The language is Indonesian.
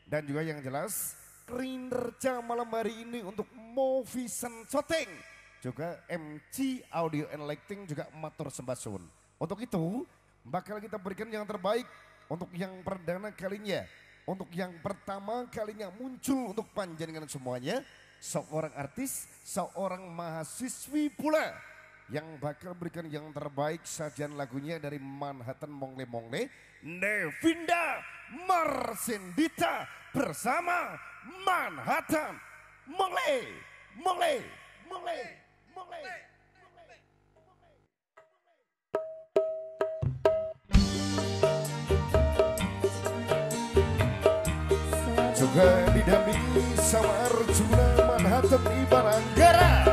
Dan juga yang jelas kinerja malam hari ini untuk Movision Shooting. Juga MC Audio and Lighting juga matur sembah suwun. Untuk itu bakal kita berikan yang terbaik untuk yang perdana kalinya. Untuk yang pertama kalinya muncul untuk panjenengan semuanya. Seorang artis, seorang mahasiswi pula. Yang bakal berikan yang terbaik sajian lagunya dari Manhattan Mongle Mongle. Nevinda Marsendita bersama Manhattan Mongle Mongle Mongle Mongle. Juga didampingi sama Arjuna Manhattan Ibaranggara.